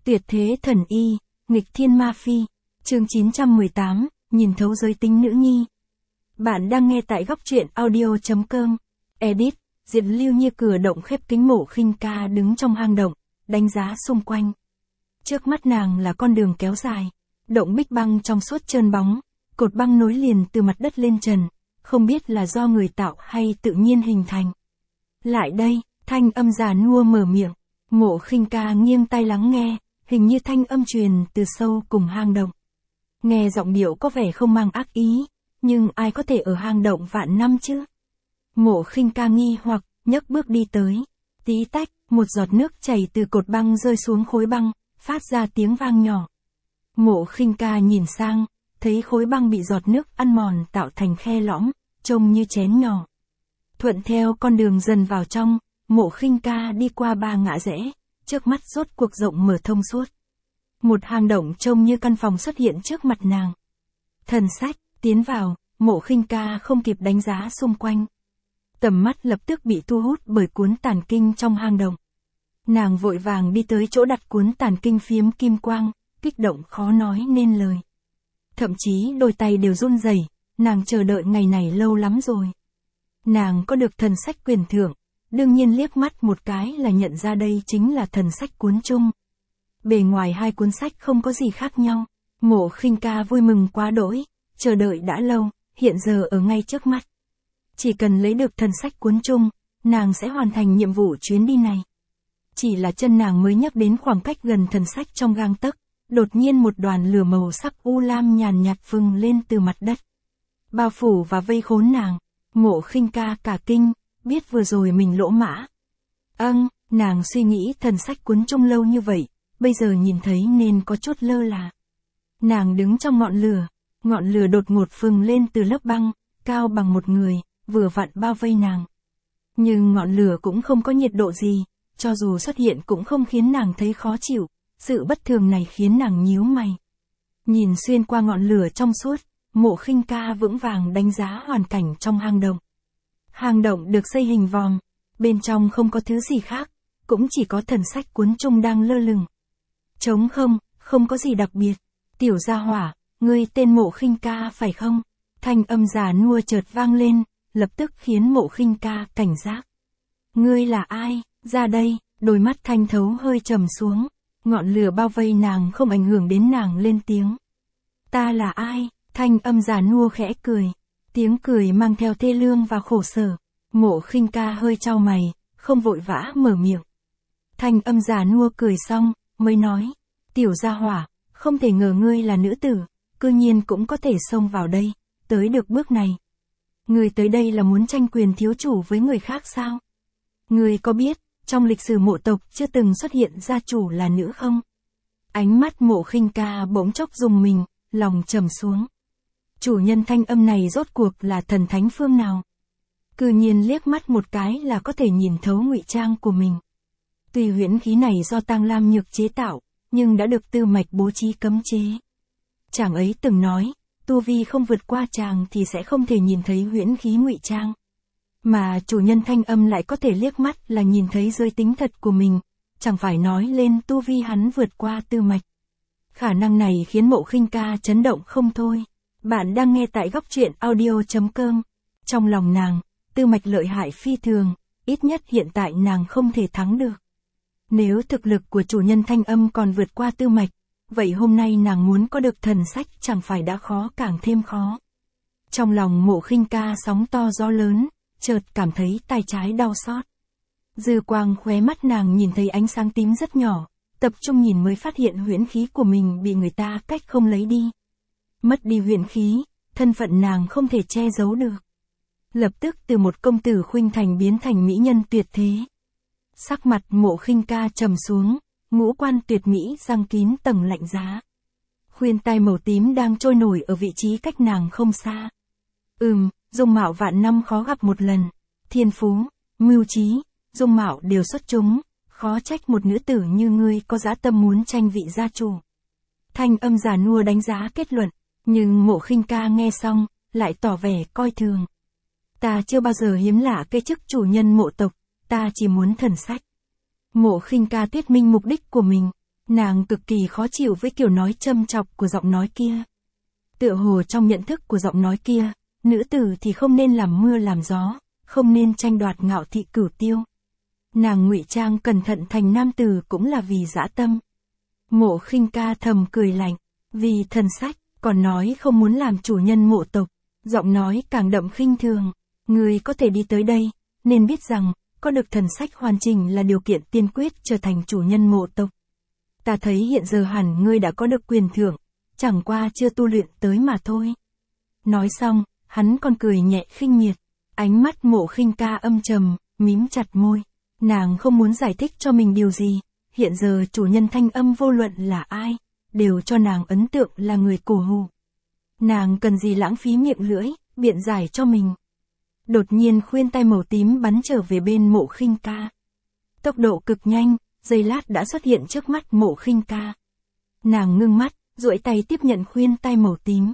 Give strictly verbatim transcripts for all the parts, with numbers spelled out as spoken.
Tuyệt thế thần y, nghịch thiên ma phi, chương chín trăm mười tám, nhìn thấu giới tính nữ nhi. Bạn đang nghe tại góc truyện audio.com. Edit, Diệt Lưu Như cửa động khép kính. Mộ Khinh Ca đứng trong hang động, đánh giá xung quanh. Trước mắt nàng là con đường kéo dài, động bích băng trong suốt trơn bóng, cột băng nối liền từ mặt đất lên trần, không biết là do người tạo hay tự nhiên hình thành. Lại đây, thanh âm già nua mở miệng. Mộ Khinh Ca nghiêng tai lắng nghe, hình như thanh âm truyền từ sâu cùng hang động. Nghe giọng điệu có vẻ không mang ác ý, nhưng ai có thể ở hang động vạn năm chứ? Mộ Khinh Ca nghi hoặc, nhấc bước đi tới. Tí tách, một giọt nước chảy từ cột băng rơi xuống khối băng, phát ra tiếng vang nhỏ. Mộ Khinh Ca nhìn sang, thấy khối băng bị giọt nước ăn mòn tạo thành khe lõm, trông như chén nhỏ. Thuận theo con đường dần vào trong, Mộ Khinh Ca đi qua ba ngã rẽ, trước mắt rốt cuộc rộng mở thông suốt. Một hang động trông như căn phòng xuất hiện trước mặt nàng. Thần sách, tiến vào, Mộ Khinh Ca không kịp đánh giá xung quanh. Tầm mắt lập tức bị thu hút bởi cuốn tản kinh trong hang động. Nàng vội vàng đi tới chỗ đặt cuốn tản kinh phiếm kim quang, kích động khó nói nên lời. Thậm chí đôi tay đều run rẩy, nàng chờ đợi ngày này lâu lắm rồi. Nàng có được thần sách quyền thưởng, đương nhiên liếc mắt một cái là nhận ra đây chính là thần sách cuốn chung. Bề ngoài hai cuốn sách không có gì khác nhau, Mộ Khinh Ca vui mừng quá đỗi, chờ đợi đã lâu, hiện giờ ở ngay trước mắt. Chỉ cần lấy được thần sách cuốn chung, nàng sẽ hoàn thành nhiệm vụ chuyến đi này. Chỉ là chân nàng mới nhắc đến khoảng cách gần thần sách trong gang tấc, đột nhiên một đoàn lửa màu sắc u lam nhàn nhạt vừng lên từ mặt đất. Bao phủ và vây khốn nàng. Mộ Khinh Ca cả kinh, biết vừa rồi mình lỗ mã. Âng, nàng suy nghĩ thần sách cuốn chung lâu như vậy, bây giờ nhìn thấy nên có chút lơ là. Nàng đứng trong ngọn lửa, ngọn lửa đột ngột phừng lên từ lớp băng, cao bằng một người, vừa vặn bao vây nàng. Nhưng ngọn lửa cũng không có nhiệt độ gì, cho dù xuất hiện cũng không khiến nàng thấy khó chịu, sự bất thường này khiến nàng nhíu mày. Nhìn xuyên qua ngọn lửa trong suốt, Mộ Khinh Ca vững vàng đánh giá hoàn cảnh trong hang động. Hang động được xây hình vòm, bên trong không có thứ gì khác, cũng chỉ có thần sách cuốn chung đang lơ lửng. Trống không, không có gì đặc biệt. Tiểu gia hỏa, ngươi tên Mộ Khinh Ca phải không? Thanh âm già nua chợt vang lên, lập tức khiến Mộ Khinh Ca cảnh giác. Ngươi là ai? Ra đây, đôi mắt thanh thấu hơi trầm xuống, ngọn lửa bao vây nàng không ảnh hưởng đến nàng lên tiếng. Ta là ai? Thanh âm già nua khẽ cười, tiếng cười mang theo thê lương và khổ sở. Mộ Khinh Ca hơi chau mày, không vội vã mở miệng. Thanh âm già nua cười xong, mới nói, tiểu gia hỏa, không thể ngờ ngươi là nữ tử, cư nhiên cũng có thể xông vào đây, tới được bước này. Ngươi tới đây là muốn tranh quyền thiếu chủ với người khác sao? Ngươi có biết, trong lịch sử mộ tộc chưa từng xuất hiện gia chủ là nữ không? Ánh mắt Mộ Khinh Ca bỗng chốc rùng mình, lòng trầm xuống. Chủ nhân thanh âm này rốt cuộc là thần thánh phương nào? Cư nhiên liếc mắt một cái là có thể nhìn thấu ngụy trang của mình. Tuy huyễn khí này do Tang Lam Nhược chế tạo, nhưng đã được Tư Mạch bố trí cấm chế. Chàng ấy từng nói, tu vi không vượt qua chàng thì sẽ không thể nhìn thấy huyễn khí ngụy trang. Mà chủ nhân thanh âm lại có thể liếc mắt là nhìn thấy giới tính thật của mình, chẳng phải nói lên tu vi hắn vượt qua Tư Mạch. Khả năng này khiến Mộ Khinh Ca chấn động không thôi. Bạn đang nghe tại góc truyện audio.com. Trong lòng nàng, Tư Mạch lợi hại phi thường, ít nhất hiện tại nàng không thể thắng được. Nếu thực lực của chủ nhân thanh âm còn vượt qua Tư Mạch, vậy hôm nay nàng muốn có được thần sách chẳng phải đã khó càng thêm khó. Trong lòng Mộ Khinh Ca sóng to gió lớn, chợt cảm thấy tay trái đau xót. Dư quang khóe mắt nàng nhìn thấy ánh sáng tím rất nhỏ, tập trung nhìn mới phát hiện huyễn khí của mình bị người ta cách không lấy đi. Mất đi huyễn khí, thân phận nàng không thể che giấu được. Lập tức từ một công tử khuynh thành biến thành mỹ nhân tuyệt thế. Sắc mặt Mộ Khinh Ca trầm xuống, ngũ quan tuyệt mỹ răng kín tầng lạnh giá. Khuyên tai màu tím đang trôi nổi ở vị trí cách nàng không xa. Ừm, dung mạo vạn năm khó gặp một lần. Thiên phú, mưu trí, dung mạo đều xuất chúng, khó trách một nữ tử như ngươi có dã tâm muốn tranh vị gia chủ. Thanh âm già nua đánh giá kết luận, nhưng Mộ Khinh Ca nghe xong, lại tỏ vẻ coi thường. Ta chưa bao giờ hiếm lạ cái chức chủ nhân mộ tộc, ta chỉ muốn thần sách. Mộ Khinh Ca thuyết minh mục đích của mình, Nàng cực kỳ khó chịu với kiểu nói châm chọc của giọng nói kia. Tựa hồ trong nhận thức của giọng nói kia, nữ tử thì không nên làm mưa làm gió, không nên tranh đoạt ngạo thị cửu tiêu. Nàng ngụy trang cẩn thận thành nam tử cũng là vì dã tâm. Mộ Khinh Ca thầm cười lạnh, vì thần sách, còn nói không muốn làm chủ nhân mộ tộc, giọng nói càng đậm khinh thường. Ngươi có thể đi tới đây, nên biết rằng, có được thần sách hoàn chỉnh là điều kiện tiên quyết trở thành chủ nhân mộ tộc. Ta thấy hiện giờ hẳn ngươi đã có được quyền thưởng, chẳng qua chưa tu luyện tới mà thôi. Nói xong, hắn còn cười nhẹ khinh miệt, ánh mắt Mộ Khinh Ca âm trầm, mím chặt môi. Nàng không muốn giải thích cho mình điều gì, hiện giờ chủ nhân Thanh Âm vô luận là ai, đều cho nàng ấn tượng là người cổ hủ. Nàng cần gì lãng phí miệng lưỡi, biện giải cho mình. Đột nhiên khuyên tai màu tím bắn trở về bên Mộ Khinh Ca. Tốc độ cực nhanh, giây lát đã xuất hiện trước mắt Mộ Khinh Ca. Nàng ngưng mắt, duỗi tay tiếp nhận khuyên tai màu tím.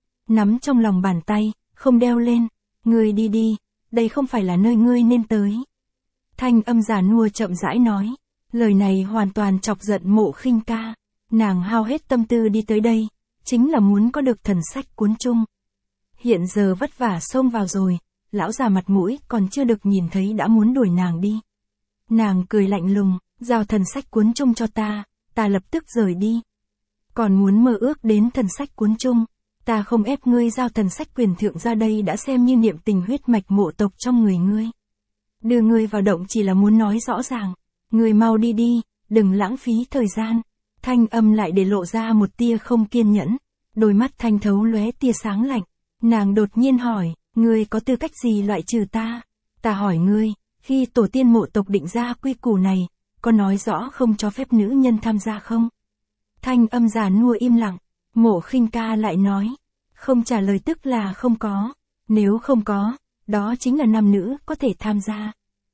Nắm trong lòng bàn tay, không đeo lên. Ngươi đi đi, đây không phải là nơi ngươi nên tới. Thanh âm già nua chậm rãi nói. Lời này hoàn toàn chọc giận Mộ Khinh Ca. Nàng hao hết tâm tư đi tới đây, chính là muốn có được thần sách cuốn chung. Hiện giờ vất vả xông vào rồi, lão già mặt mũi còn chưa được nhìn thấy đã muốn đuổi nàng đi. Nàng cười lạnh lùng, giao thần sách cuốn chung cho ta, ta lập tức rời đi. Còn muốn mơ ước đến thần sách cuốn chung, ta không ép ngươi giao thần sách quyền thượng ra đây đã xem như niệm tình huyết mạch mộ tộc trong người ngươi. Đưa ngươi vào động chỉ là muốn nói rõ ràng, ngươi mau đi đi, đừng lãng phí thời gian. Thanh âm lại để lộ ra một tia không kiên nhẫn, đôi mắt thanh thấu lóe tia sáng lạnh. Nàng đột nhiên hỏi, ngươi có tư cách gì loại trừ ta? Ta hỏi ngươi, khi tổ tiên mộ tộc định ra quy củ này, có nói rõ không cho phép nữ nhân tham gia không? Thanh âm già nua im lặng, Mộ Khinh Ca lại nói, không trả lời tức là không có, nếu không có, đó chính là nam nữ có thể tham gia.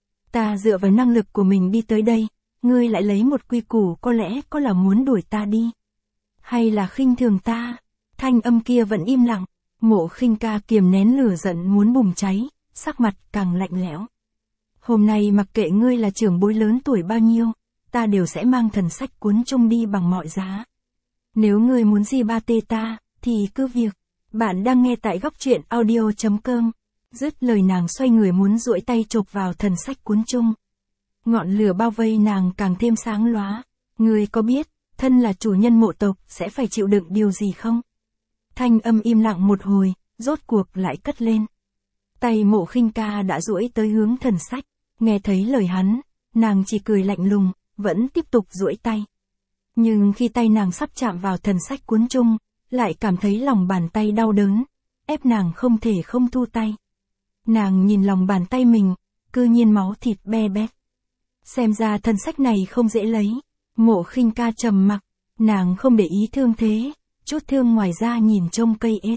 Ta dựa vào năng lực của mình đi tới đây, ngươi lại lấy một quy củ có lẽ có là muốn đuổi ta đi. Hay là khinh thường ta? Thanh âm kia vẫn im lặng, Mộ Khinh Ca kiềm nén lửa giận muốn bùng cháy, sắc mặt càng lạnh lẽo. Hôm nay mặc kệ ngươi là trưởng bối lớn tuổi bao nhiêu, ta đều sẽ mang thần sách cuốn chung đi bằng mọi giá. Nếu ngươi muốn gì ba tê ta, thì cứ việc. Bạn đang nghe tại góc truyện audio chấm com. Dứt lời nàng xoay người muốn duỗi tay chộp vào thần sách cuốn chung. Ngọn lửa bao vây nàng càng thêm sáng lóa. Ngươi có biết, thân là chủ nhân mộ tộc sẽ phải chịu đựng điều gì không? Thanh âm im lặng một hồi, rốt cuộc lại cất lên. Tay Mộ Khinh Ca đã duỗi tới hướng thần sách, nghe thấy lời hắn, nàng chỉ cười lạnh lùng, vẫn tiếp tục duỗi tay. Nhưng khi tay nàng sắp chạm vào thần sách cuốn chung, lại cảm thấy lòng bàn tay đau đớn, ép nàng không thể không thu tay. Nàng nhìn lòng bàn tay mình, cư nhiên máu thịt be bét. Xem ra thần sách này không dễ lấy. Mộ Khinh Ca trầm mặc, nàng không để ý thương thế, chút thương ngoài ra nhìn trông cây ết.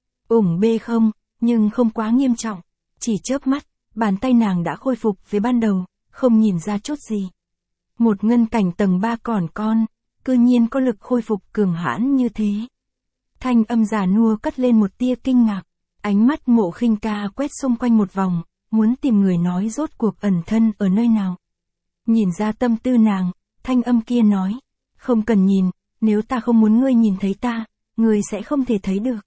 Ủng bê không, nhưng không quá nghiêm trọng, chỉ chớp mắt, bàn tay nàng đã khôi phục với ban đầu, không nhìn ra chút gì. Một ngân cảnh tầng ba còn con, cư nhiên có lực khôi phục cường hãn như thế. Thanh âm già nua cất lên một tia kinh ngạc, ánh mắt Mộ Khinh Ca quét xung quanh một vòng, muốn tìm người nói rốt cuộc ẩn thân ở nơi nào. Nhìn ra tâm tư nàng, thanh âm kia nói, không cần nhìn, nếu ta không muốn ngươi nhìn thấy ta, ngươi sẽ không thể thấy được.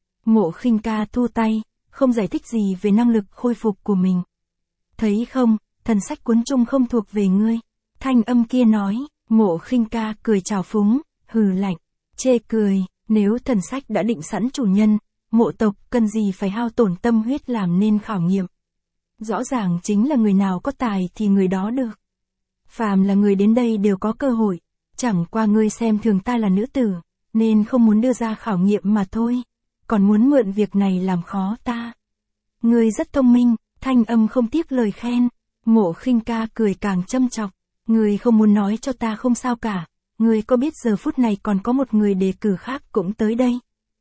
Mộ Khinh Ca thu tay, không giải thích gì về năng lực khôi phục của mình. Thấy không, thần sách cuốn chung không thuộc về ngươi. Thanh âm kia nói, Mộ Khinh Ca cười trào phúng, hừ lạnh, chê cười, nếu thần sách đã định sẵn chủ nhân, mộ tộc cần gì phải hao tổn tâm huyết làm nên khảo nghiệm. Rõ ràng chính là người nào có tài thì người đó được. Phàm là người đến đây đều có cơ hội, chẳng qua ngươi xem thường ta là nữ tử, nên không muốn đưa ra khảo nghiệm mà thôi, còn muốn mượn việc này làm khó ta. Ngươi rất thông minh, thanh âm không tiếc lời khen. Mộ Khinh Ca cười càng châm chọc, ngươi không muốn nói cho ta không sao cả, ngươi có biết giờ phút này còn có một người đề cử khác cũng tới đây.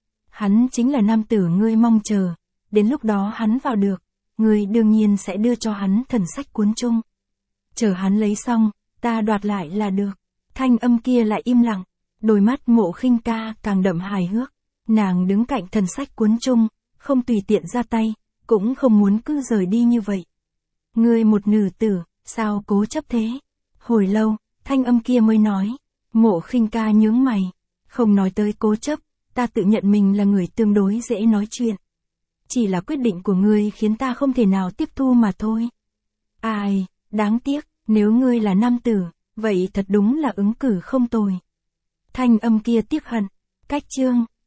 Hắn chính là nam tử ngươi mong chờ, đến lúc đó hắn vào được, ngươi đương nhiên sẽ đưa cho hắn thần sách cuốn chung. Chờ hắn lấy xong, ta đoạt lại là được. Thanh âm kia lại im lặng, đôi mắt Mộ Khinh Ca càng đậm hài hước. Nàng đứng cạnh thần sách cuốn chung, không tùy tiện ra tay, cũng không muốn cứ rời đi như vậy. Ngươi một nữ tử, sao cố chấp thế? Hồi lâu, thanh âm kia mới nói, Mộ Khinh Ca nhướng mày. Không nói tới cố chấp, ta tự nhận mình là người tương đối dễ nói chuyện. Chỉ là quyết định của ngươi khiến ta không thể nào tiếp thu mà thôi. Ai, đáng tiếc, nếu ngươi là nam tử, vậy thật đúng là ứng cử không tồi. Thanh âm kia tiếc hận. Cách chương.